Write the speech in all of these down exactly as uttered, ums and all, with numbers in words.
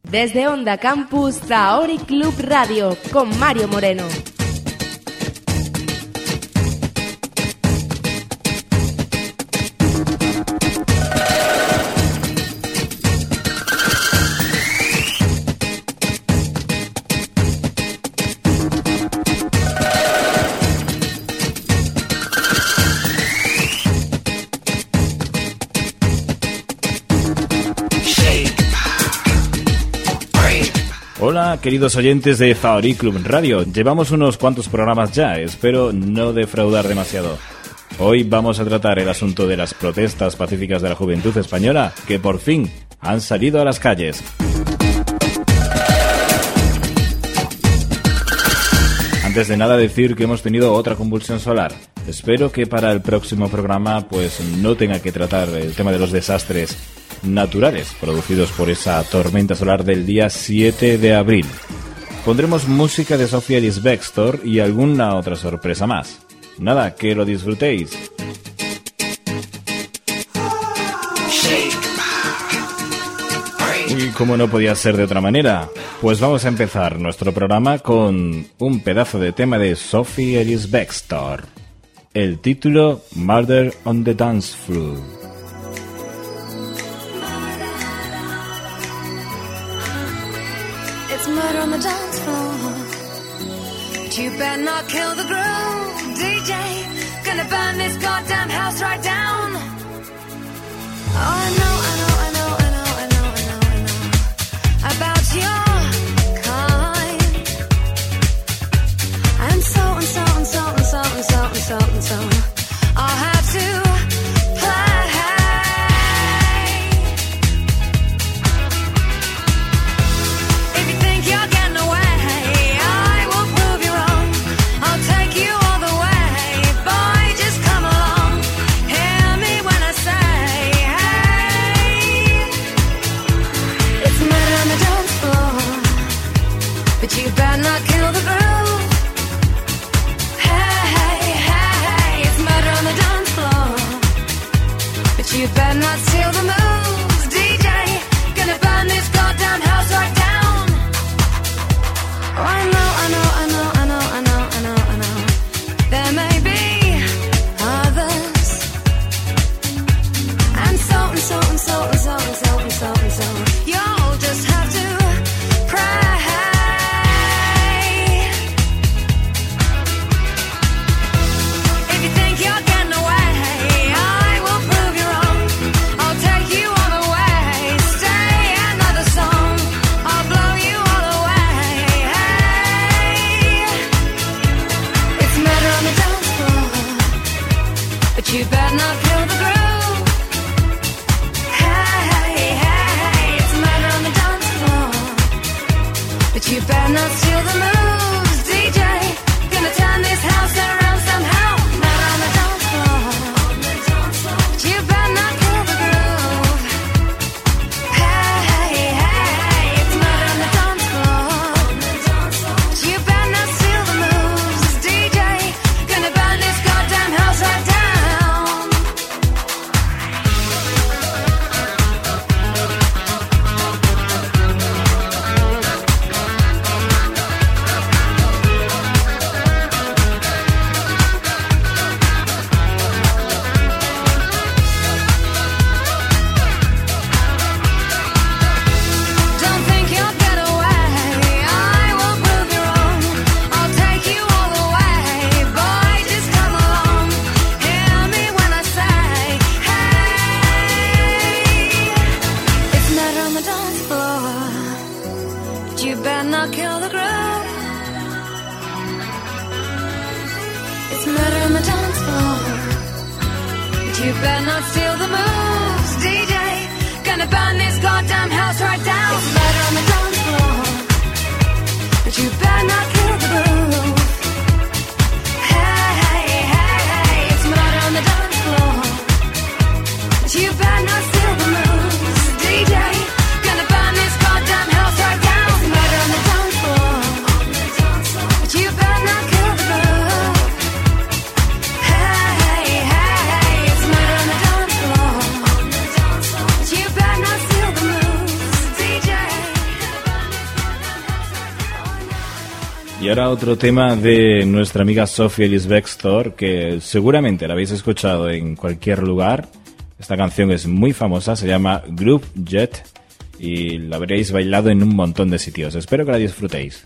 Desde Onda Campus, Zaori Club Radio, con Mario Moreno. Hola, queridos oyentes de Zaori Club Radio. Llevamos unos cuantos programas ya, espero no defraudar demasiado. Hoy vamos a tratar el asunto de las protestas pacíficas de la juventud española, que por fin han salido a las calles. Antes de nada decir que hemos tenido otra convulsión solar. Espero que para el próximo programa pues no tenga que tratar el tema de los desastres naturales producidos por esa tormenta solar del día siete de abril. Pondremos música de Sofía Ellis-Bextor y alguna otra sorpresa más. Nada, que lo disfrutéis. Y como no podía ser de otra manera, pues vamos a empezar nuestro programa con un pedazo de tema de Sofía Ellis-Bextor. El título, Murder on the Dance Floor. Murder on the dance floor, but you better not kill the groove, D J. Gonna burn this goddamn house right down. Oh, I know, I know, I know, I know, I know, I know, I know about your kind. And so and so and so and so and so and so and so I'll have to. You better not steal the moves, D J. Gonna burn this goddamn house right down. Oh, I know, I know, I know, I know, I know, I know, I know. There may be others, and so and so and so and so and so and so and so. You'll just have to pray. If you think you're getting away, you better not kill the groove. Hey, hey, hey, it's murder on the dance floor. But you better not steal the moves, D J. Gonna turn this house around somehow. Murder on the dance floor. But you better not kill the groove. Hey, hey, hey, it's murder on the dance floor. But you better not steal the moves, D J. Gonna burn this goddamn house right down. You better not steal the moves, D J. Gonna burn this goddamn house right down. It's murder on the dance floor, but you better not kill the groove. Hey, hey, hey, hey, it's murder on the dance floor, but you better not steal the moves, D J. Gonna burn this goddamn house right down. It's murder on the dance floor, but you better not kill the groove. Hey, hey, hey, it's murder on the dance floor, but you better not steal the moves, D J. Y ahora otro tema de nuestra amiga Sophie Ellis-Bextor, que seguramente la habéis escuchado en cualquier lugar. Esta canción es muy famosa, se llama Group Jet y la habréis bailado en un montón de sitios. Espero que la disfrutéis.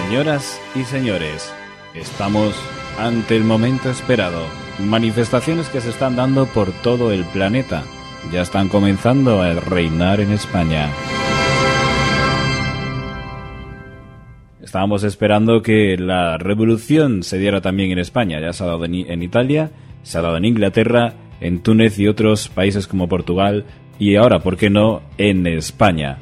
Señoras y señores, estamos ante el momento esperado. Manifestaciones que se están dando por todo el planeta. Ya están comenzando a reinar en España. Estábamos esperando que la revolución se diera también en España. Ya se ha dado en Italia, se ha dado en Inglaterra, en Túnez y otros países como Portugal. Y ahora, ¿por qué no?, en España.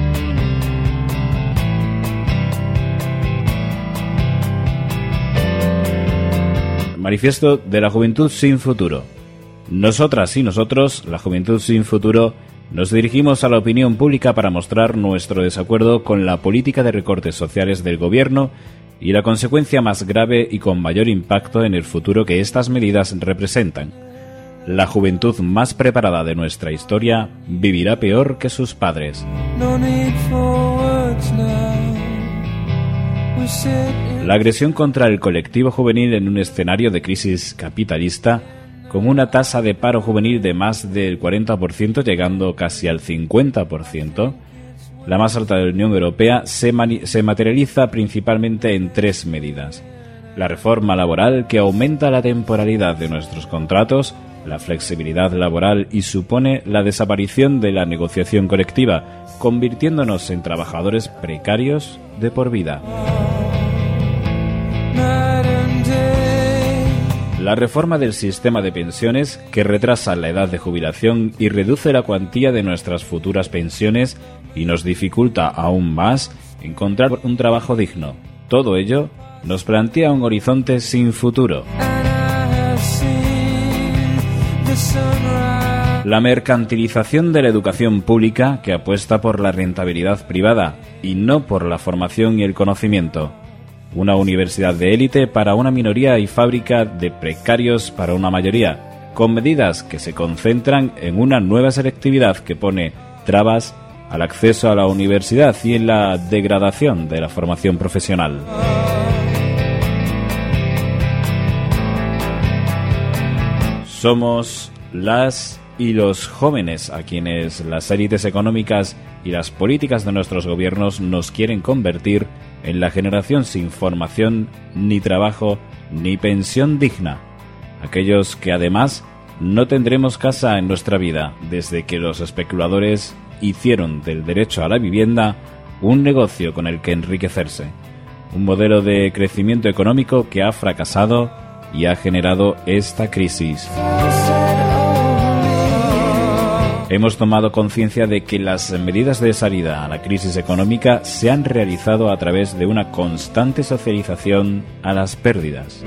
Manifiesto de la Juventud Sin Futuro. Nosotras y nosotros, la Juventud Sin Futuro, nos dirigimos a la opinión pública para mostrar nuestro desacuerdo con la política de recortes sociales del gobierno y la consecuencia más grave y con mayor impacto en el futuro que estas medidas representan. La juventud más preparada de nuestra historia vivirá peor que sus padres. La agresión contra el colectivo juvenil en un escenario de crisis capitalista, con una tasa de paro juvenil de más del cuarenta por ciento, llegando casi al cincuenta por ciento, la más alta de la Unión Europea, se, mani- se materializa principalmente en tres medidas. La reforma laboral, que aumenta la temporalidad de nuestros contratos, la flexibilidad laboral y supone la desaparición de la negociación colectiva, convirtiéndonos en trabajadores precarios de por vida. La reforma del sistema de pensiones, que retrasa la edad de jubilación y reduce la cuantía de nuestras futuras pensiones y nos dificulta aún más encontrar un trabajo digno. Todo ello nos plantea un horizonte sin futuro. La mercantilización de la educación pública, que apuesta por la rentabilidad privada y no por la formación y el conocimiento. Una universidad de élite para una minoría y fábrica de precarios para una mayoría, con medidas que se concentran en una nueva selectividad que pone trabas al acceso a la universidad y en la degradación de la formación profesional. Somos las y los jóvenes a quienes las élites económicas y las políticas de nuestros gobiernos nos quieren convertir en la generación sin formación, ni trabajo, ni pensión digna. Aquellos que además no tendremos casa en nuestra vida desde que los especuladores hicieron del derecho a la vivienda un negocio con el que enriquecerse. Un modelo de crecimiento económico que ha fracasado y ha generado esta crisis. Hemos tomado conciencia de que las medidas de salida a la crisis económica se han realizado a través de una constante socialización a las pérdidas.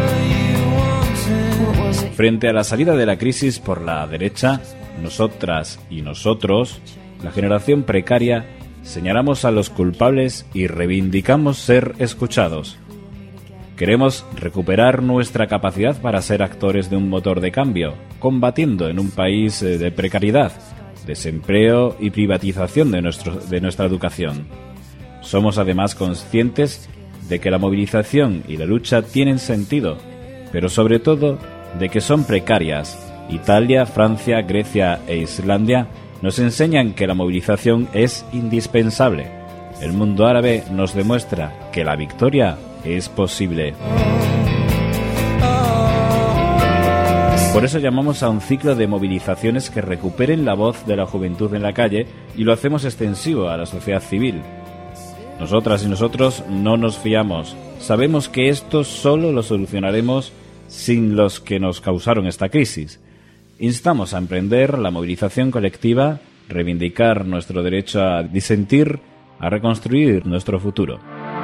Frente a la salida de la crisis por la derecha, nosotras y nosotros, la generación precaria, señalamos a los culpables y reivindicamos ser escuchados. Queremos recuperar nuestra capacidad para ser actores de un motor de cambio, combatiendo en un país de precariedad, desempleo y privatización de, nuestro, de nuestra educación. Somos además conscientes de que la movilización y la lucha tienen sentido, pero sobre todo de que son precarias. Italia, Francia, Grecia e Islandia nos enseñan que la movilización es indispensable. El mundo árabe nos demuestra que la victoria es posible. Por eso llamamos a un ciclo de movilizaciones que recuperen la voz de la juventud en la calle y lo hacemos extensivo a la sociedad civil. Nosotras y nosotros no nos fiamos. Sabemos que esto solo lo solucionaremos sin los que nos causaron esta crisis. Instamos a emprender la movilización colectiva, reivindicar nuestro derecho a disentir, a reconstruir nuestro futuro.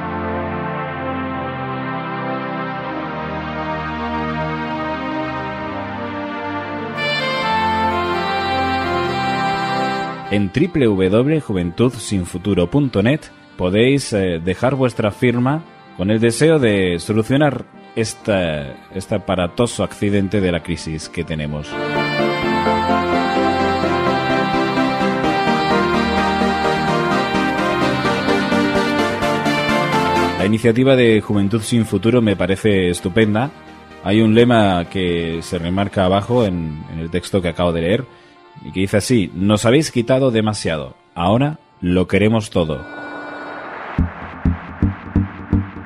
En doble u doble u doble u punto juventud sin futuro punto net podéis eh, dejar vuestra firma con el deseo de solucionar esta, este aparatoso accidente de la crisis que tenemos. La iniciativa de Juventud Sin Futuro me parece estupenda. Hay un lema que se remarca abajo en, en el texto que acabo de leer y que dice así: nos habéis quitado demasiado, ahora lo queremos todo.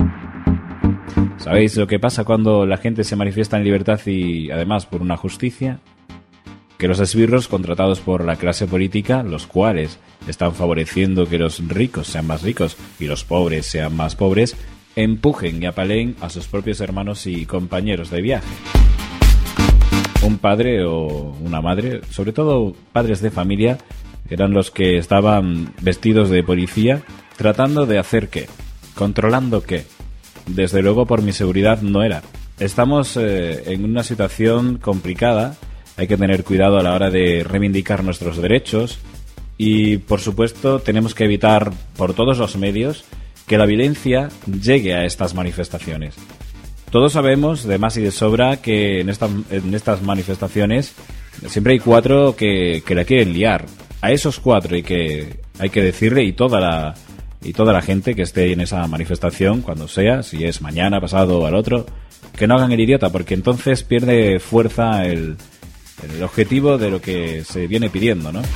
¿Sabéis lo que pasa cuando la gente se manifiesta en libertad y además por una justicia? Que los esbirros contratados por la clase política, los cuales están favoreciendo que los ricos sean más ricos y los pobres sean más pobres, empujen y apaleen a sus propios hermanos y compañeros de viaje. Un padre o una madre, sobre todo padres de familia, eran los que estaban vestidos de policía, tratando de hacer qué, controlando qué. Desde luego por mi seguridad no era. Estamos eh, en una situación complicada. Hay que tener cuidado a la hora de reivindicar nuestros derechos y, por supuesto, tenemos que evitar por todos los medios que la violencia llegue a estas manifestaciones. Todos sabemos, de más y de sobra, que en, esta, en estas manifestaciones siempre hay cuatro que, que la quieren liar. A esos cuatro hay que, hay que decirle, y toda la, y toda la gente que esté en esa manifestación, cuando sea, si es mañana, pasado o al otro, que no hagan el idiota, porque entonces pierde fuerza el... el objetivo de lo que se viene pidiendo, ¿no?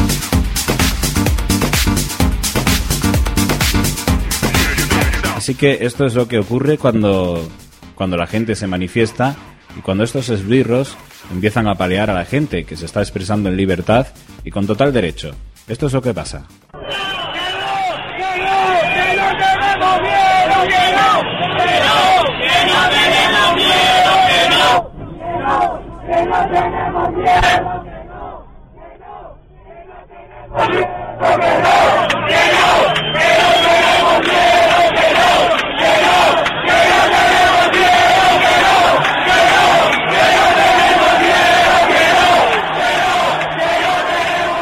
Así que esto es lo que ocurre cuando, cuando la gente se manifiesta y cuando estos esbirros empiezan a apalear a la gente que se está expresando en libertad y con total derecho. Esto es lo que pasa. ¡Que no tenemos miedo! ¡Que no! ¡Que no! ¡Que no! ¡Que no! ¡Que no! ¡Que no! ¡Que no tenemos miedo! ¡Que no! ¡Que no! ¡Que no tenemos miedo! ¡Que no! ¡Que no! ¡Que no tenemos miedo! ¡Que no! ¡Que no! ¡Que no tenemos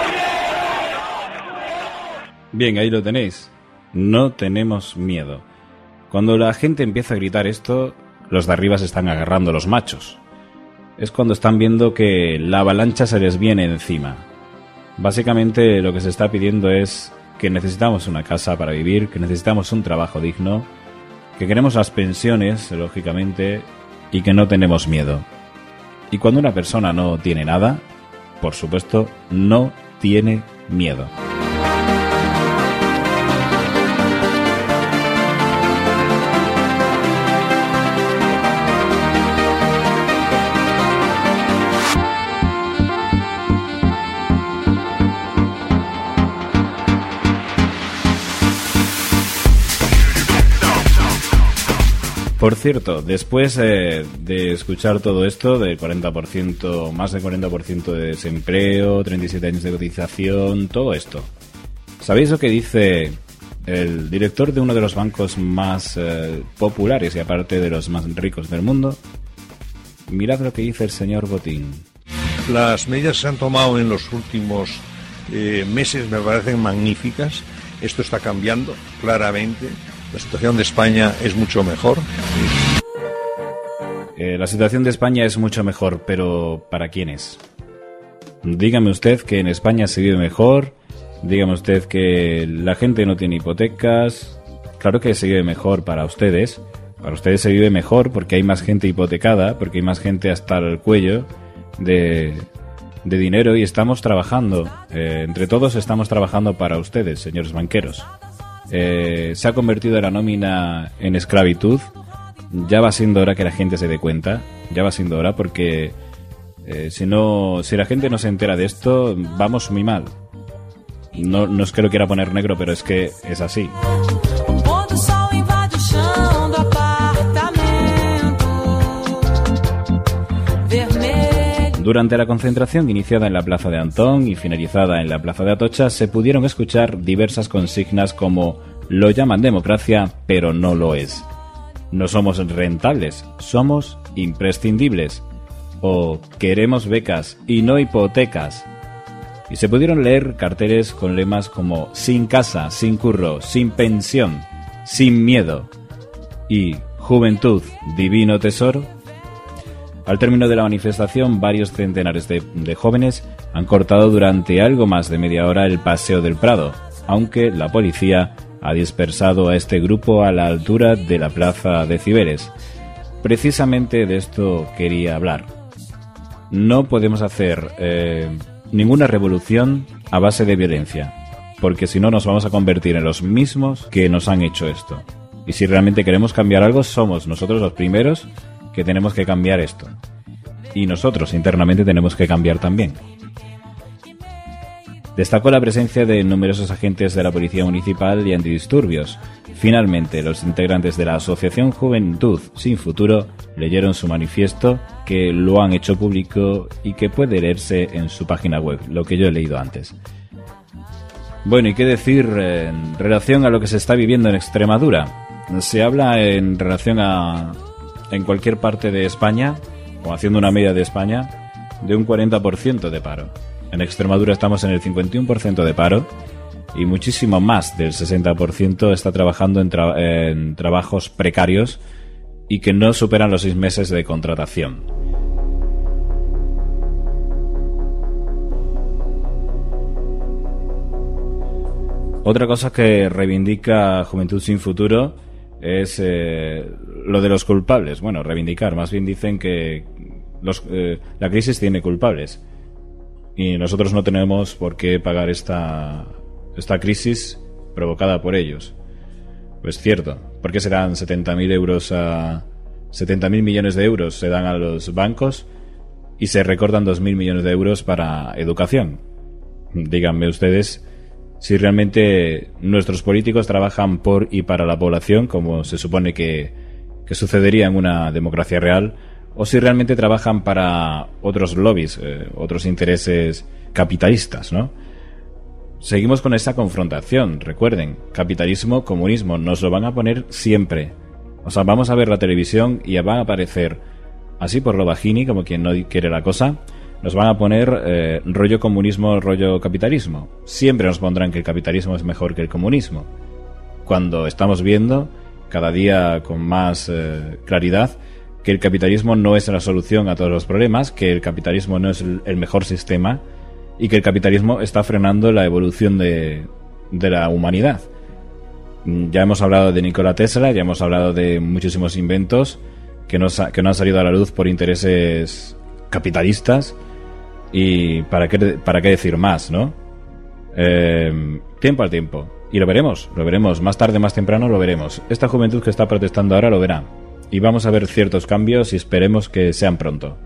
miedo! Bien, ahí lo tenéis. No tenemos miedo. Cuando la gente empieza a gritar esto, los de arriba se están agarrando los machos. Es cuando están viendo que la avalancha se les viene encima. Básicamente lo que se está pidiendo es que necesitamos una casa para vivir, que necesitamos un trabajo digno, que queremos las pensiones, lógicamente, y que no tenemos miedo. Y cuando una persona no tiene nada, por supuesto, no tiene miedo. Por cierto, después eh, de escuchar todo esto, del cuarenta por ciento, más del cuarenta por ciento de desempleo, treinta y siete años de cotización, todo esto, ¿sabéis lo que dice el director de uno de los bancos más eh, populares y aparte de los más ricos del mundo? Mirad lo que dice el señor Botín. Las medidas que se han tomado en los últimos eh, meses me parecen magníficas. Esto está cambiando claramente. La situación de España es mucho mejor. Eh, la situación de España es mucho mejor, pero ¿para quiénes? Dígame usted que en España se vive mejor. Dígame usted que la gente no tiene hipotecas. Claro que se vive mejor para ustedes. Para ustedes se vive mejor porque hay más gente hipotecada, porque hay más gente hasta el cuello de, de dinero y estamos trabajando. Eh, entre todos estamos trabajando para ustedes, señores banqueros. Eh, se ha convertido la nómina en esclavitud. Ya va siendo hora que la gente se dé cuenta. Ya va siendo hora porque eh, si no, si la gente no se entera de esto, vamos muy mal. No, no es que lo quiera poner negro, pero es que es así. Durante la concentración iniciada en la Plaza de Antón y finalizada en la Plaza de Atocha se pudieron escuchar diversas consignas como lo llaman democracia, pero no lo es. No somos rentables, somos imprescindibles. O queremos becas y no hipotecas. Y se pudieron leer carteles con lemas como sin casa, sin curro, sin pensión, sin miedo y juventud, divino tesoro. Al término de la manifestación, varios centenares de, de jóvenes han cortado durante algo más de media hora el Paseo del Prado, aunque la policía ha dispersado a este grupo a la altura de la Plaza de Cibeles. Precisamente de esto quería hablar. No podemos hacer eh, ninguna revolución a base de violencia, porque si no nos vamos a convertir en los mismos que nos han hecho esto. Y si realmente queremos cambiar algo, somos nosotros los primeros que tenemos que cambiar esto. Y nosotros internamente tenemos que cambiar también. Destacó la presencia de numerosos agentes de la Policía Municipal y antidisturbios. Finalmente, los integrantes de la Asociación Juventud Sin Futuro leyeron su manifiesto, que lo han hecho público y que puede leerse en su página web, lo que yo he leído antes. Bueno, ¿y qué decir en relación a lo que se está viviendo en Extremadura? Se habla en relación a en cualquier parte de España, o haciendo una media de España, de un cuarenta por ciento de paro. En Extremadura estamos en el cincuenta y uno por ciento de paro y muchísimo más del sesenta por ciento está trabajando en, tra- en trabajos precarios y que no superan los seis meses de contratación. Otra cosa que reivindica Juventud Sin Futuro es eh, lo de los culpables. Bueno, reivindicar, más bien dicen que los, eh, la crisis tiene culpables. Y nosotros no tenemos por qué pagar esta, esta crisis provocada por ellos. Pues cierto, porque se dan setenta mil euros a setenta mil millones de euros se dan a los bancos y se recortan dos mil millones de euros para educación. Díganme ustedes si realmente nuestros políticos trabajan por y para la población, como se supone que, que sucedería en una democracia real, o si realmente trabajan para otros lobbies, eh, otros intereses capitalistas, ¿no? Seguimos con esa confrontación, recuerden, capitalismo, comunismo, nos lo van a poner siempre. O sea, vamos a ver la televisión y van a aparecer, así por lo bajini, como quien no quiere la cosa, nos van a poner eh, rollo comunismo, rollo capitalismo. Siempre nos pondrán que el capitalismo es mejor que el comunismo, cuando estamos viendo, cada día con más eh, claridad, que el capitalismo no es la solución a todos los problemas, que el capitalismo no es el, el mejor sistema y que el capitalismo está frenando la evolución de, de la humanidad. Ya hemos hablado de Nikola Tesla, ya hemos hablado de muchísimos inventos que no, que no han salido a la luz por intereses capitalistas y para qué, para qué decir más, ¿no? Eh, tiempo al tiempo. Y lo veremos, lo veremos. Más tarde, más temprano lo veremos. Esta juventud que está protestando ahora lo verá. Y vamos a ver ciertos cambios y esperemos que sean pronto.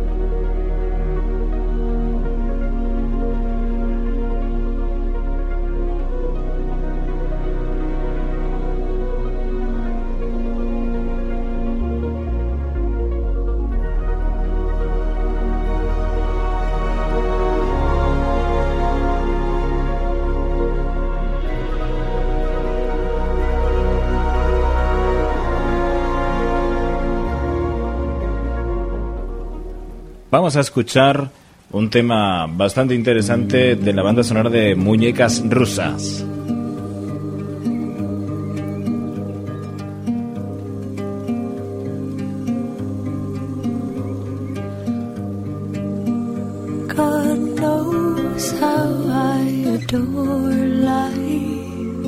Vamos a escuchar un tema bastante interesante de la banda sonora de Muñecas Rusas. God knows how I adore life.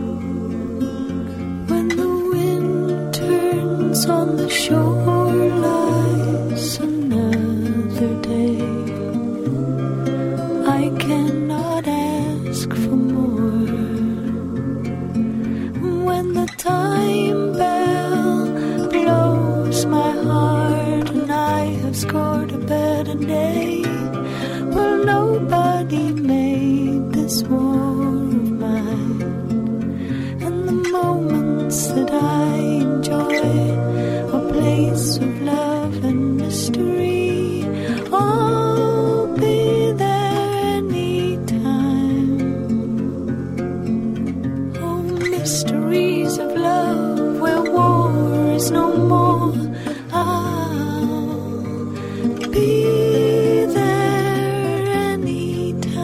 When the wind turns on the shore lies another day. I cannot ask for more. When the time bell blows my heart and I have scored a better day, well, nobody made this war of mine. And the moments that I enjoy, a place of love and mystery, I'll be there anytime. Oh, mysteries of love where war is no more, I'll be there anytime.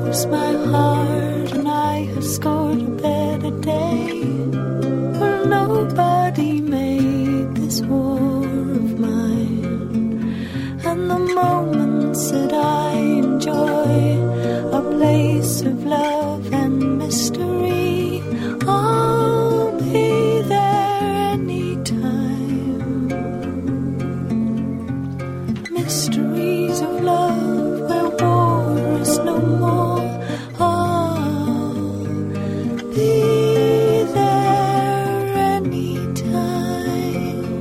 knows my heart, and I have scored a better day. For nobody made this war of mine, and the moments that I enjoy, a place of love and mystery. I'll be there anytime. Mysteries of love where war is no more. I'll be there anytime.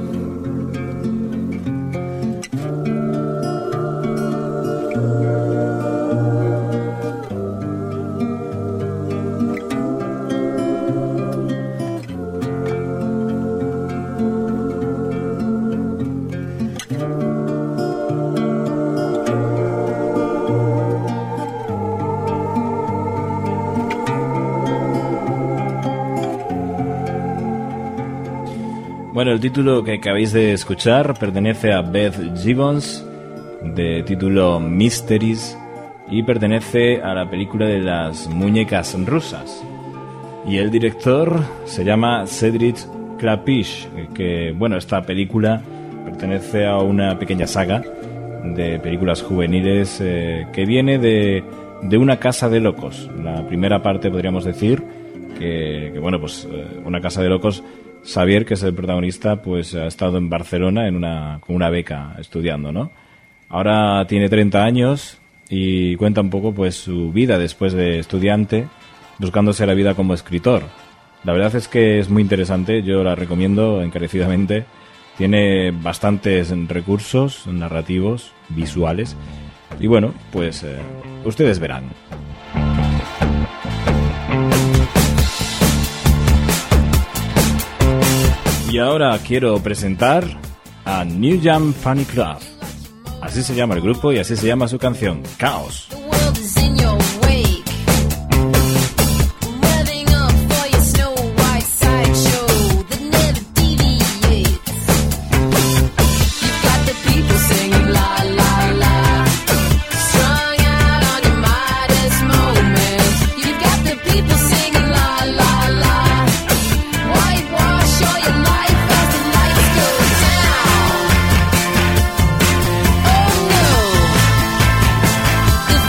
Bueno, el título que acabáis de escuchar pertenece a Beth Gibbons, de título Mysteries, y pertenece a la película de las muñecas rusas. Y el director se llama Cedric Klapisch, que, bueno, esta película pertenece a una pequeña saga de películas juveniles eh, que viene de, de una casa de locos. La primera parte podríamos decir que, que bueno, pues eh, una casa de locos. Xavier, que es el protagonista, pues ha estado en Barcelona en una, con una beca estudiando, ¿no? Ahora tiene treinta años y cuenta un poco pues su vida después de estudiante, buscándose la vida como escritor. La verdad es que es muy interesante, yo la recomiendo encarecidamente. Tiene bastantes recursos narrativos, visuales, y bueno, pues eh, ustedes verán. Y ahora quiero presentar a New Jam Funny Club. Así se llama el grupo y así se llama su canción, Chaos. The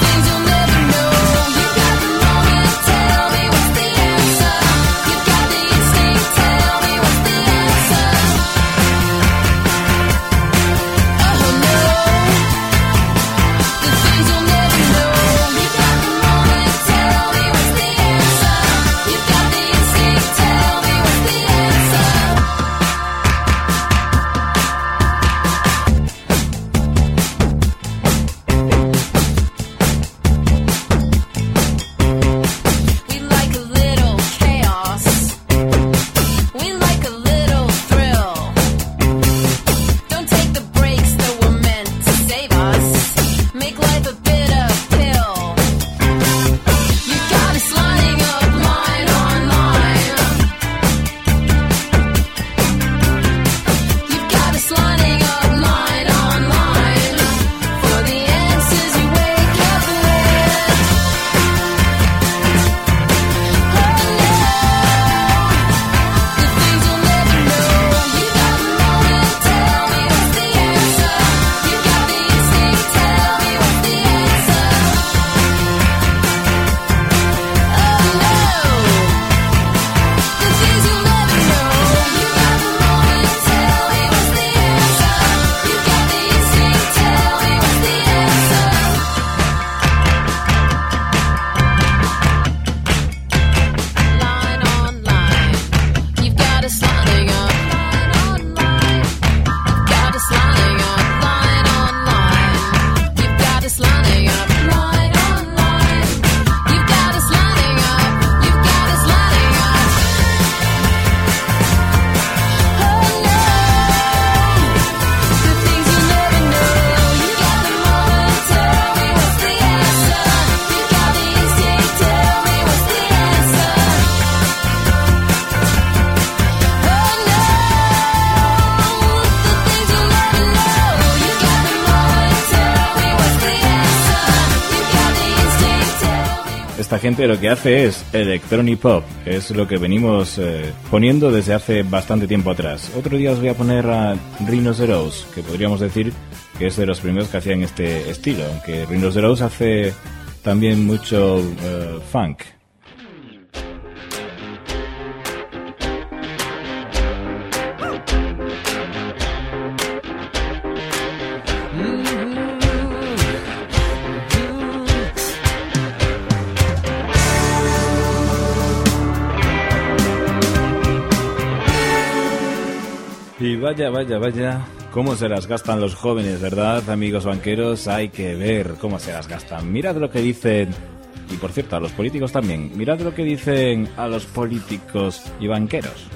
esta gente lo que hace es electronic pop, que es lo que venimos eh, poniendo desde hace bastante tiempo atrás. Otro día os voy a poner a Rhinoceros, que podríamos decir que es de los primeros que hacían este estilo, aunque Rhinoceros hace también mucho uh, funk. Y vaya, vaya, vaya, cómo se las gastan los jóvenes, ¿verdad, amigos banqueros? Hay que ver cómo se las gastan. Mirad lo que dicen, y por cierto, a los políticos también. Mirad lo que dicen a los políticos y banqueros.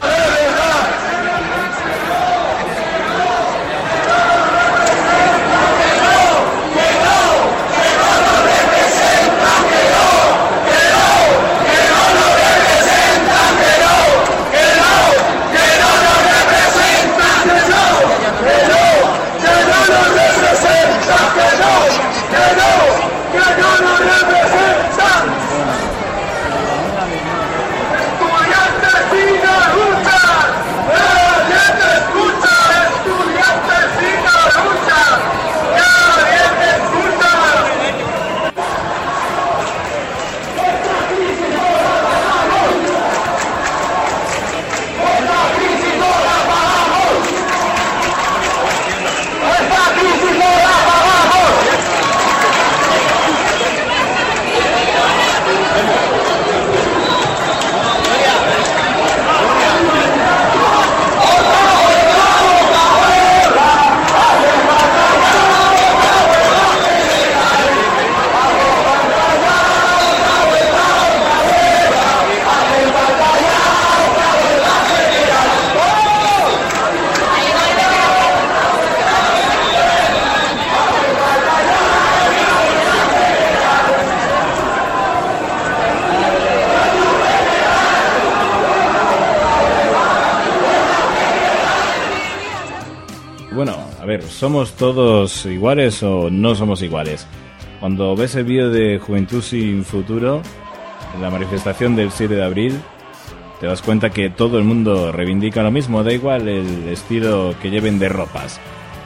¿Somos todos iguales o no somos iguales? Cuando ves el vídeo de Juventud Sin Futuro, en la manifestación del siete de abril, te das cuenta que todo el mundo reivindica lo mismo, da igual el estilo que lleven de ropas.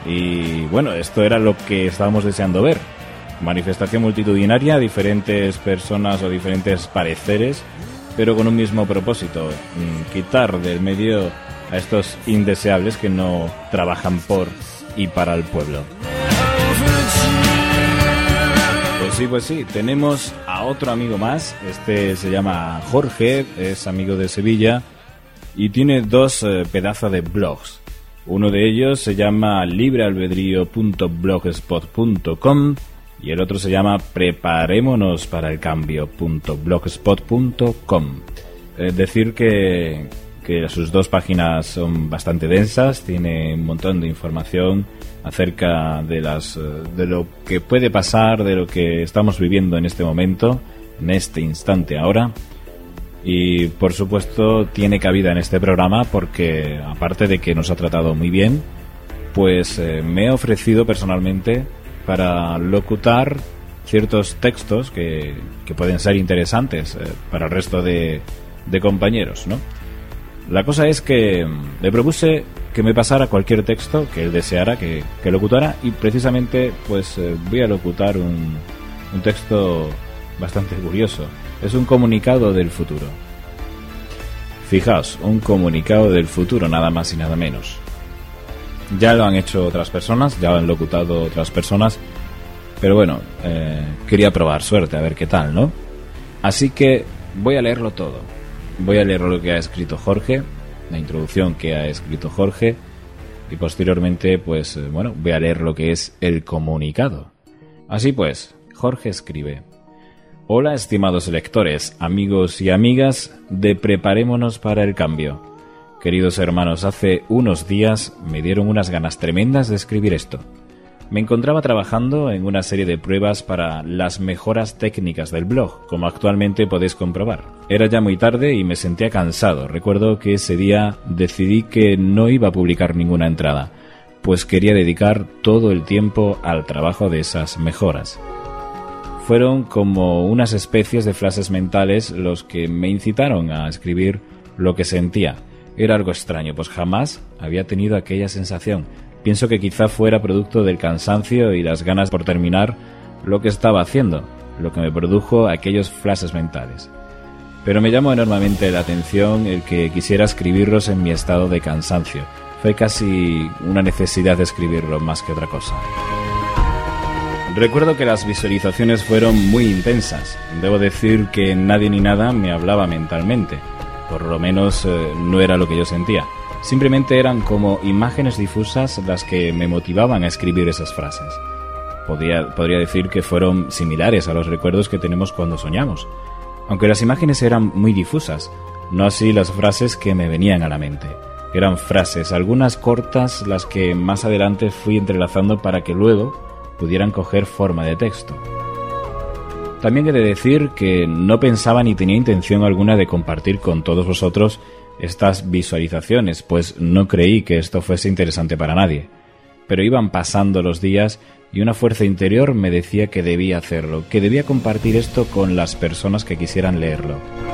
Y bueno, esto era lo que estábamos deseando ver. Manifestación multitudinaria, diferentes personas o diferentes pareceres, pero con un mismo propósito, quitar del medio a estos indeseables que no trabajan por y para el pueblo. Pues sí, pues sí, tenemos a otro amigo más. Este se llama Jorge, es amigo de Sevilla y tiene dos eh, pedazos de blogs. Uno de ellos se llama librealbedrío punto blogspot punto com y el otro se llama preparémonos para el cambio punto blogspot punto com. Es decir que que sus dos páginas son bastante densas, tiene un montón de información acerca de las de lo que puede pasar, de lo que estamos viviendo en este momento, en este instante ahora. Y por supuesto tiene cabida en este programa porque, aparte de que nos ha tratado muy bien, pues eh, me he ofrecido personalmente para locutar ciertos textos que, que pueden ser interesantes eh, para el resto de, de compañeros, ¿no? La cosa es que le propuse que me pasara cualquier texto que él deseara que, que locutara y precisamente pues eh, voy a locutar un, un texto bastante curioso. Es un comunicado del futuro. Fijaos, un comunicado del futuro, nada más y nada menos. Ya lo han hecho otras personas, ya lo han locutado otras personas, pero bueno, eh, quería probar suerte, a ver qué tal, ¿no? Así que voy a leerlo todo. Voy a leer lo que ha escrito Jorge, la introducción que ha escrito Jorge, y posteriormente, pues, bueno, voy a leer lo que es el comunicado. Así pues, Jorge escribe: Hola, estimados lectores, amigos y amigas de Preparémonos para el Cambio. Queridos hermanos, hace unos días me dieron unas ganas tremendas de escribir esto. Me encontraba trabajando en una serie de pruebas para las mejoras técnicas del blog, como actualmente podéis comprobar. Era ya muy tarde y me sentía cansado. Recuerdo que ese día decidí que no iba a publicar ninguna entrada, pues quería dedicar todo el tiempo al trabajo de esas mejoras. Fueron como unas especies de flashes mentales los que me incitaron a escribir lo que sentía. Era algo extraño, pues jamás había tenido aquella sensación. Pienso que quizá fuera producto del cansancio y las ganas por terminar lo que estaba haciendo, lo que me produjo aquellos flashes mentales. Pero me llamó enormemente la atención el que quisiera escribirlos en mi estado de cansancio. Fue casi una necesidad de escribirlo más que otra cosa. Recuerdo que las visualizaciones fueron muy intensas. Debo decir que nadie ni nada me hablaba mentalmente. Por lo menos eh, no era lo que yo sentía. Simplemente eran como imágenes difusas las que me motivaban a escribir esas frases. Podría, podría decir que fueron similares a los recuerdos que tenemos cuando soñamos. Aunque las imágenes eran muy difusas, no así las frases que me venían a la mente. Eran frases, algunas cortas, las que más adelante fui entrelazando para que luego pudieran coger forma de texto. También he de decir que no pensaba ni tenía intención alguna de compartir con todos vosotros estas visualizaciones, pues no creí que esto fuese interesante para nadie. Pero iban pasando los días y una fuerza interior me decía que debía hacerlo, que debía compartir esto con las personas que quisieran leerlo.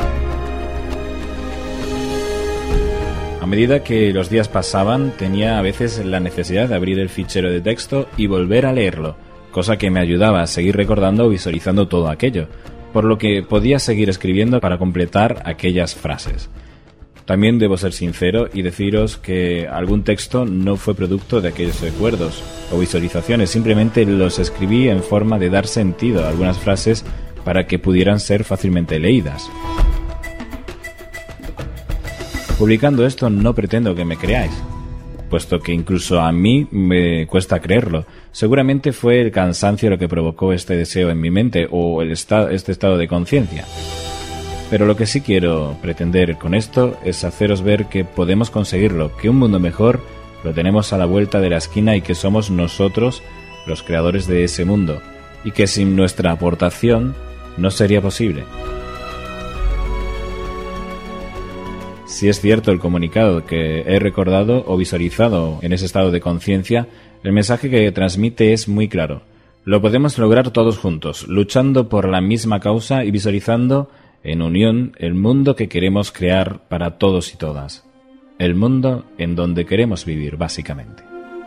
A medida que los días pasaban, tenía a veces la necesidad de abrir el fichero de texto y volver a leerlo, cosa que me ayudaba a seguir recordando o visualizando todo aquello, por lo que podía seguir escribiendo para completar aquellas frases. También debo ser sincero y deciros que algún texto no fue producto de aquellos recuerdos o visualizaciones, simplemente los escribí en forma de dar sentido a algunas frases para que pudieran ser fácilmente leídas. Publicando esto no pretendo que me creáis, puesto que incluso a mí me cuesta creerlo. Seguramente fue el cansancio lo que provocó este deseo en mi mente o el esta- este estado de conciencia. Pero lo que sí quiero pretender con esto es haceros ver que podemos conseguirlo, que un mundo mejor lo tenemos a la vuelta de la esquina y que somos nosotros los creadores de ese mundo, y que sin nuestra aportación no sería posible. Si es cierto el comunicado que he recordado o visualizado en ese estado de conciencia, el mensaje que transmite es muy claro. Lo podemos lograr todos juntos, luchando por la misma causa y visualizando en unión el mundo que queremos crear para todos y todas. El mundo en donde queremos vivir, básicamente.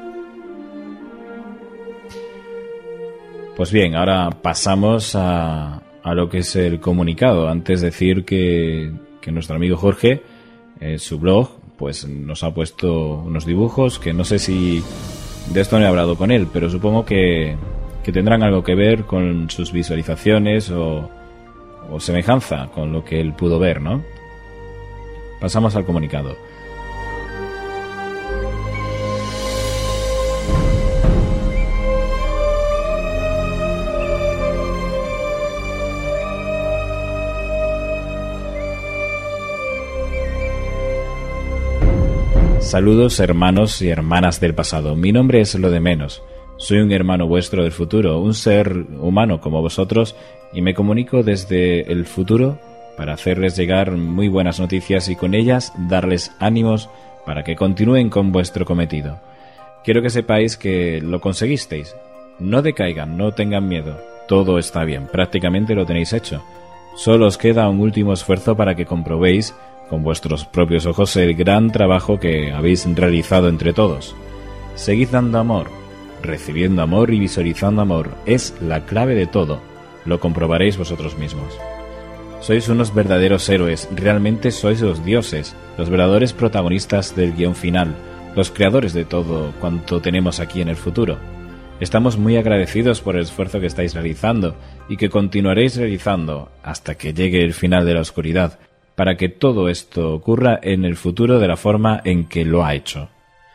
Pues bien, ahora pasamos a, a lo que es el comunicado. Antes decir que, que nuestro amigo Jorge, en su blog, pues nos ha puesto unos dibujos que no sé si de esto no he hablado con él, pero supongo que, que tendrán algo que ver con sus visualizaciones o, o semejanza con lo que él pudo ver, ¿no? Pasamos al comunicado. Saludos hermanos y hermanas del pasado. Mi nombre es lo de menos. Soy un hermano vuestro del futuro, un ser humano como vosotros, y me comunico desde el futuro para hacerles llegar muy buenas noticias y con ellas darles ánimos para que continúen con vuestro cometido. Quiero que sepáis que lo conseguisteis. No decaigan, no tengan miedo. Todo está bien, prácticamente lo tenéis hecho. Solo os queda un último esfuerzo para que comprobéis con vuestros propios ojos el gran trabajo que habéis realizado entre todos. Seguid dando amor, recibiendo amor y visualizando amor. Es la clave de todo. Lo comprobaréis vosotros mismos. Sois unos verdaderos héroes, realmente sois los dioses, los verdaderos protagonistas del guión final, los creadores de todo cuanto tenemos aquí en el futuro. Estamos muy agradecidos por el esfuerzo que estáis realizando y que continuaréis realizando hasta que llegue el final de la oscuridad, para que todo esto ocurra en el futuro de la forma en que lo ha hecho.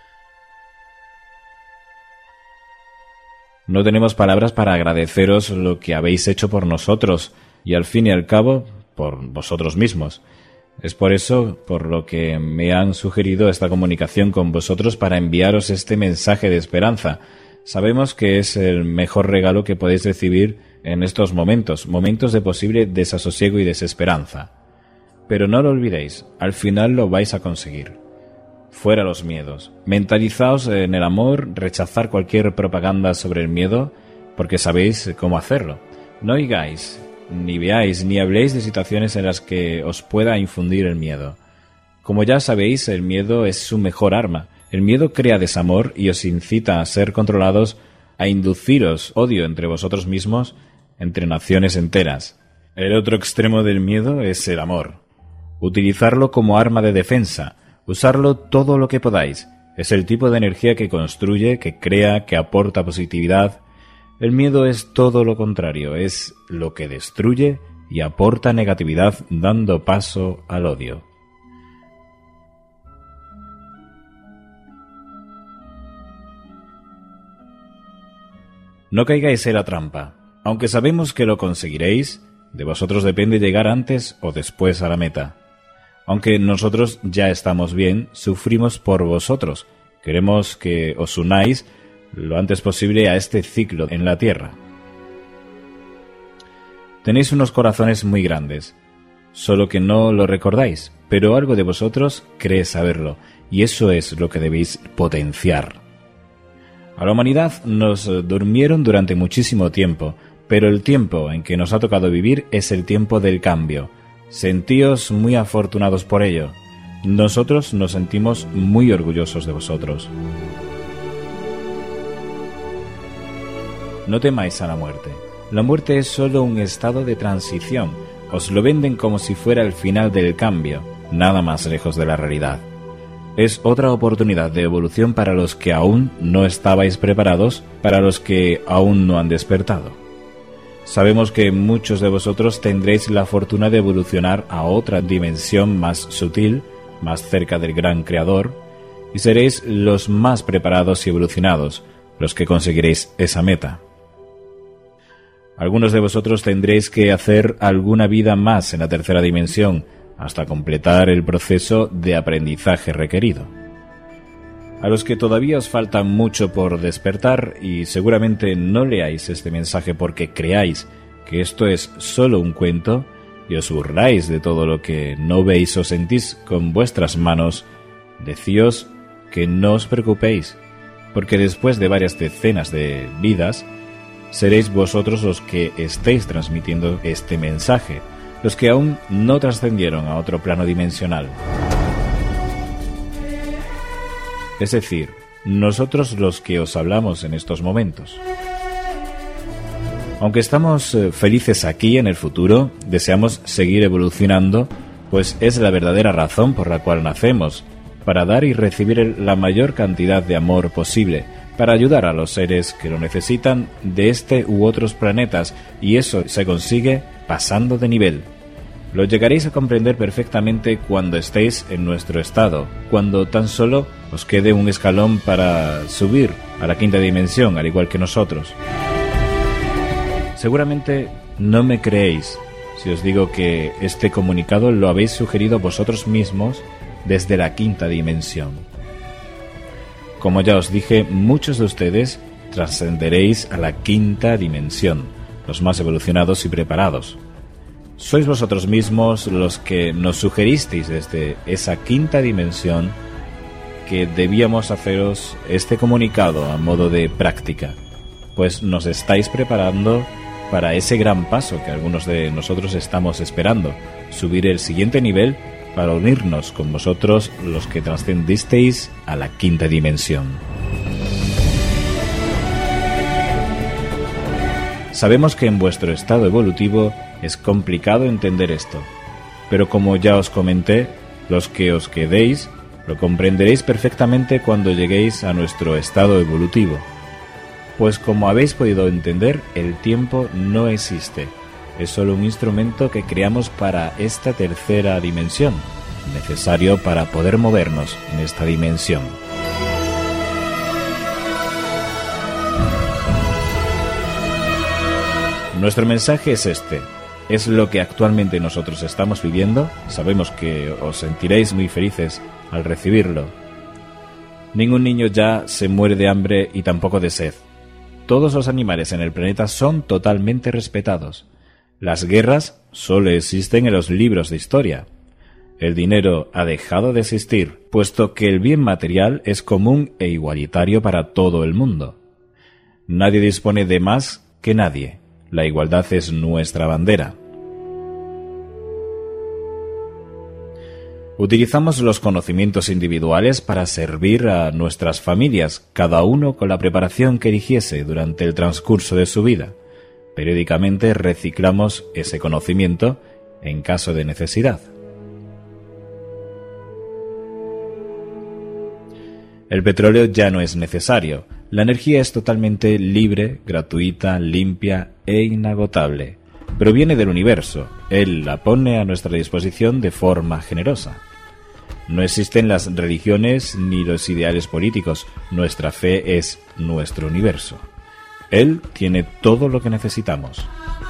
No tenemos palabras para agradeceros lo que habéis hecho por nosotros y al fin y al cabo por vosotros mismos. Es por eso por lo que me han sugerido esta comunicación con vosotros para enviaros este mensaje de esperanza. Sabemos que es el mejor regalo que podéis recibir en estos momentos, momentos de posible desasosiego y desesperanza. Pero no lo olvidéis, al final lo vais a conseguir. Fuera los miedos. Mentalizaos en el amor, rechazar cualquier propaganda sobre el miedo, porque sabéis cómo hacerlo. No oigáis, ni veáis, ni habléis de situaciones en las que os pueda infundir el miedo. Como ya sabéis, el miedo es su mejor arma. El miedo crea desamor y os incita a ser controlados, a induciros odio entre vosotros mismos, entre naciones enteras. El otro extremo del miedo es el amor. Utilizarlo como arma de defensa, usarlo todo lo que podáis. Es el tipo de energía que construye, que crea, que aporta positividad. El miedo es todo lo contrario, es lo que destruye y aporta negatividad, dando paso al odio. No caigáis en la trampa. Aunque sabemos que lo conseguiréis, de vosotros depende llegar antes o después a la meta. Aunque nosotros ya estamos bien, sufrimos por vosotros. Queremos que os unáis lo antes posible a este ciclo en la Tierra. Tenéis unos corazones muy grandes, solo que no lo recordáis, pero algo de vosotros cree saberlo, y eso es lo que debéis potenciar. A la humanidad nos durmieron durante muchísimo tiempo, pero el tiempo en que nos ha tocado vivir es el tiempo del cambio. Sentíos muy afortunados por ello. Nosotros nos sentimos muy orgullosos de vosotros. No temáis a la muerte. La muerte es solo un estado de transición. Os lo venden como si fuera el final del cambio, nada más lejos de la realidad. Es otra oportunidad de evolución para los que aún no estabais preparados, para los que aún no han despertado. Sabemos que muchos de vosotros tendréis la fortuna de evolucionar a otra dimensión más sutil, más cerca del gran creador, y seréis los más preparados y evolucionados, los que conseguiréis esa meta. Algunos de vosotros tendréis que hacer alguna vida más en la tercera dimensión, hasta completar el proceso de aprendizaje requerido. A los que todavía os falta mucho por despertar y seguramente no leáis este mensaje porque creáis que esto es solo un cuento y os burláis de todo lo que no veis o sentís con vuestras manos, decíos que no os preocupéis, porque después de varias decenas de vidas, seréis vosotros los que estéis transmitiendo este mensaje, los que aún no trascendieron a otro plano dimensional. Es decir, nosotros los que os hablamos en estos momentos. Aunque estamos eh, felices aquí en el futuro, deseamos seguir evolucionando, pues es la verdadera razón por la cual nacemos, para dar y recibir la mayor cantidad de amor posible, para ayudar a los seres que lo necesitan de este u otros planetas, y eso se consigue pasando de nivel. Lo llegaréis a comprender perfectamente cuando estéis en nuestro estado, cuando tan solo os quede un escalón para subir a la quinta dimensión, al igual que nosotros. Seguramente no me creéis si os digo que este comunicado lo habéis sugerido vosotros mismos desde la quinta dimensión. Como ya os dije, muchos de ustedes trascenderéis a la quinta dimensión, los más evolucionados y preparados. Sois vosotros mismos los que nos sugeristeis desde esa quinta dimensión que debíamos haceros este comunicado a modo de práctica, pues nos estáis preparando para ese gran paso que algunos de nosotros estamos esperando, subir el siguiente nivel para unirnos con vosotros los que trascendisteis a la quinta dimensión. Sabemos que en vuestro estado evolutivo es complicado entender esto, pero como ya os comenté, los que os quedéis lo comprenderéis perfectamente cuando lleguéis a nuestro estado evolutivo. Pues como habéis podido entender, el tiempo no existe, es solo un instrumento que creamos para esta tercera dimensión, necesario para poder movernos en esta dimensión. Nuestro mensaje es este. Es lo que actualmente nosotros estamos viviendo. Sabemos que os sentiréis muy felices al recibirlo. Ningún niño ya se muere de hambre y tampoco de sed. Todos los animales en el planeta son totalmente respetados. Las guerras solo existen en los libros de historia. El dinero ha dejado de existir, puesto que el bien material es común e igualitario para todo el mundo. Nadie dispone de más que nadie. La igualdad es nuestra bandera. Utilizamos los conocimientos individuales para servir a nuestras familias, cada uno con la preparación que eligiese durante el transcurso de su vida. Periódicamente reciclamos ese conocimiento en caso de necesidad. El petróleo ya no es necesario. La energía es totalmente libre, gratuita, limpia e inagotable. Proviene del universo. Él la pone a nuestra disposición de forma generosa. No existen las religiones ni los ideales políticos. Nuestra fe es nuestro universo. Él tiene todo lo que necesitamos.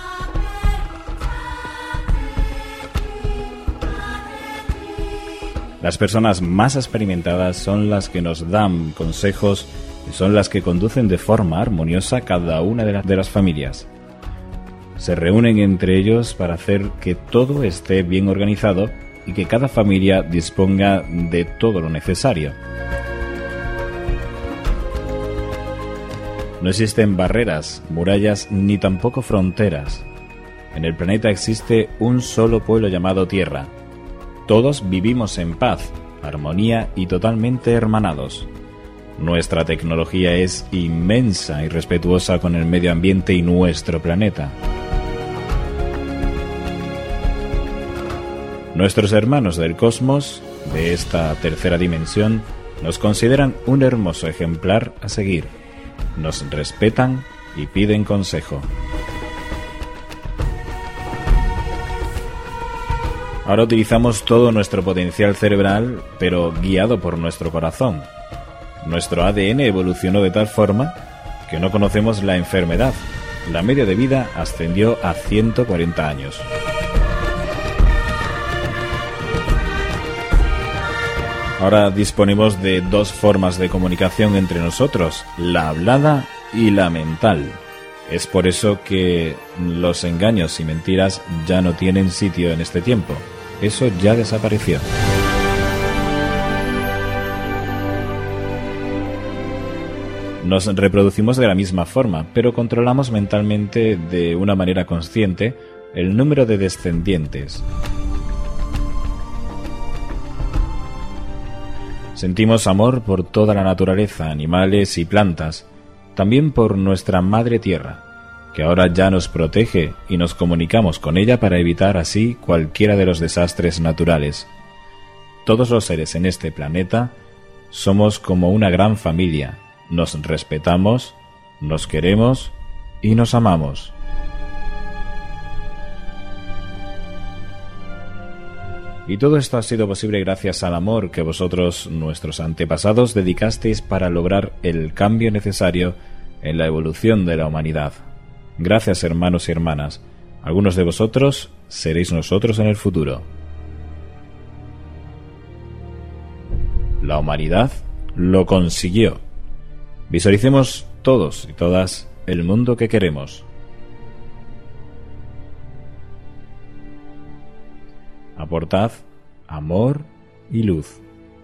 Las personas más experimentadas son las que nos dan consejos y son las que conducen de forma armoniosa cada una de, la, de las familias. Se reúnen entre ellos para hacer que todo esté bien organizado y que cada familia disponga de todo lo necesario. No existen barreras, murallas ni tampoco fronteras. En el planeta existe un solo pueblo llamado Tierra. Todos vivimos en paz, armonía y totalmente hermanados. Nuestra tecnología es inmensa y respetuosa con el medio ambiente y nuestro planeta. Nuestros hermanos del cosmos, de esta tercera dimensión, nos consideran un hermoso ejemplar a seguir. Nos respetan y piden consejo. Ahora utilizamos todo nuestro potencial cerebral, pero guiado por nuestro corazón. Nuestro A D N evolucionó de tal forma que no conocemos la enfermedad. La media de vida ascendió a ciento cuarenta años. Ahora disponemos de dos formas de comunicación entre nosotros, la hablada y la mental. Es por eso que los engaños y mentiras ya no tienen sitio en este tiempo. Eso ya desapareció. Nos reproducimos de la misma forma, pero controlamos mentalmente de una manera consciente el número de descendientes. Sentimos amor por toda la naturaleza, animales y plantas, también por nuestra madre tierra, que ahora ya nos protege y nos comunicamos con ella para evitar así cualquiera de los desastres naturales. Todos los seres en este planeta somos como una gran familia, nos respetamos, nos queremos y nos amamos. Y todo esto ha sido posible gracias al amor que vosotros, nuestros antepasados, dedicasteis para lograr el cambio necesario en la evolución de la humanidad. Gracias, hermanos y hermanas. Algunos de vosotros seréis nosotros en el futuro. La humanidad lo consiguió. Visualicemos todos y todas el mundo que queremos. Aportad amor y luz.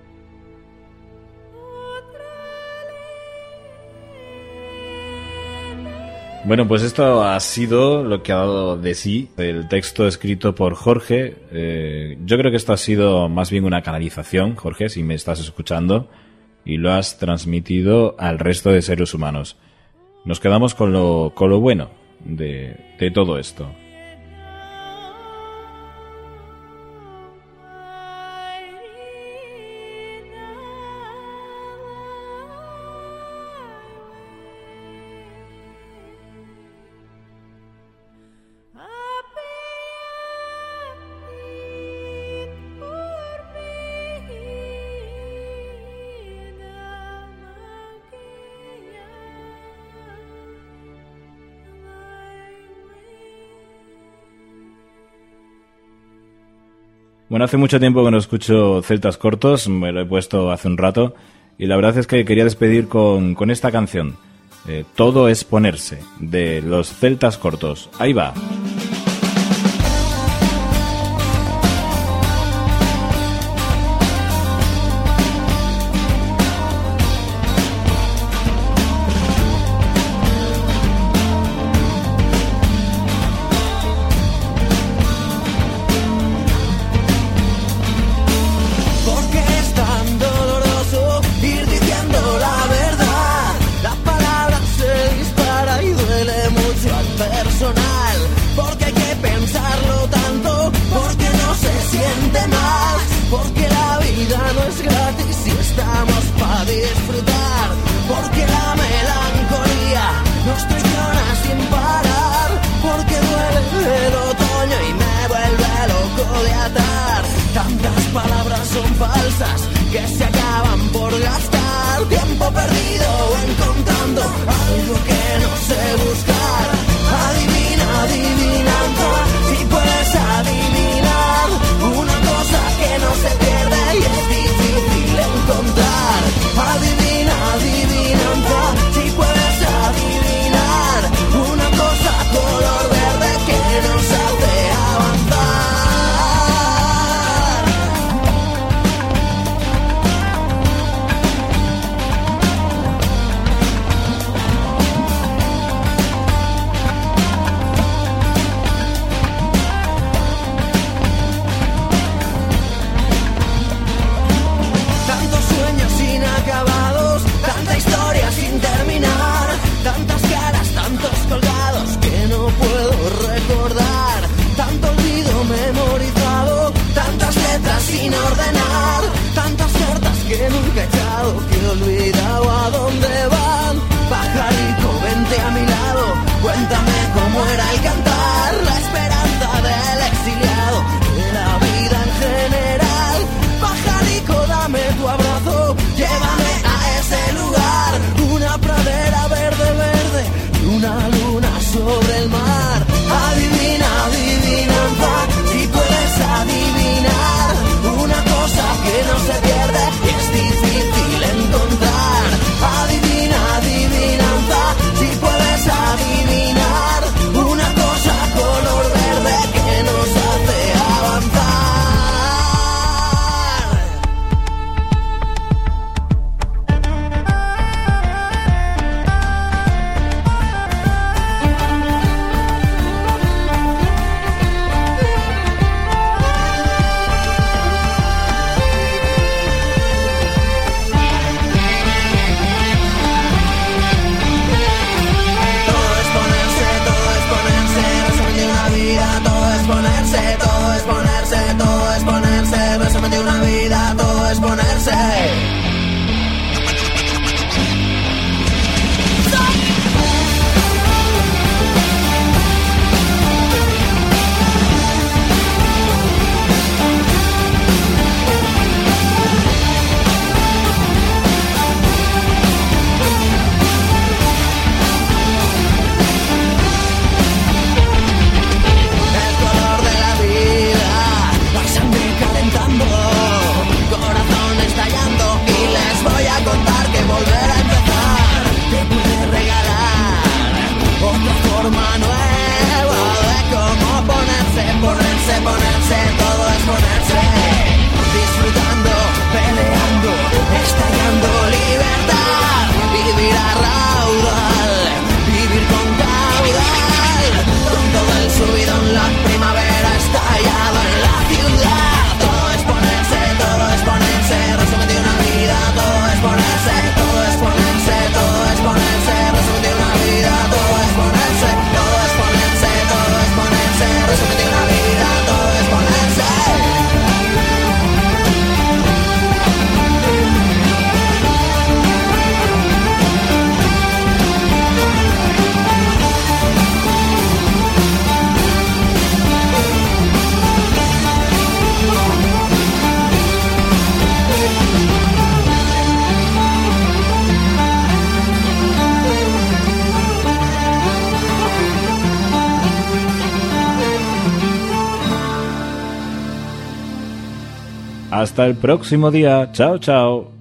Bueno, pues esto ha sido lo que ha dado de sí el texto escrito por Jorge. Eh, yo creo que esto ha sido más bien una canalización, Jorge, si me estás escuchando, y lo has transmitido al resto de seres humanos. Nos quedamos con lo, con lo bueno de, de todo esto. Bueno, hace mucho tiempo que no escucho celtas cortos, me lo he puesto hace un rato, y la verdad es que quería despedir con, con esta canción, eh, Todo es ponerse, de los celtas cortos. Ahí va. falsas que se acaban por gastar. Tiempo perdido encontrando algo que no sé buscar. Adivina, adivinanza, si puedes adivinar una cosa que no se pierde y es difícil encontrar. Adivina, adivinanza, si puedes adivinar una cosa color verde que nos hace avanzar. Tantos sueños inacabados, tanta historia sin terminar, tantas caras, tantos colgados que no puedo recordar, tanto olvido memorizado, tantas letras sin ordenar, tantas cartas que nunca he echado, que he olvidado a dónde van. Pajarito, vente a mi lado, cuéntame cómo era el cantar, la esperanza del exiliado, de la vida en general. Pajarico, dame tu abrazo, llévame a ese lugar, una pradera verde, verde y una luna sobre el mar. Adivina, adivinanza, si puedes adivinar una cosa que no se pierde y es difícil encontrar. Adivina, adivinanza, si puedes adivinar una cosa color verde que nos hace avanzar. Todo es ponerse, todo es ponerse, resumen de una vida, todo es ponerse, todo es ponerse, todo es ponerse, resumen de una vida, todo es ponerse. El color de la vida, la sangre calentando, corazón estallando y les voy a contar que volver a empezar te puede regalar otra forma nueva de cómo ponerse, ponerse, ponerse, todo es ponerse, disfrutando, peleando, estallando libertad, vivir a raudal, vivir con caudal, con todo el subidón, la primavera estallado en la ciudad. Todo es ponerse, todo es ponerse, resumen de una vida, todo es ponerse, todo es ponerse, todo es ponerse, resumen de una vida, todo es ponerse, todo es ponerse, todo es ponerse, resumen de una vida, todo es ponerse. Hasta el próximo día. Chao, chao.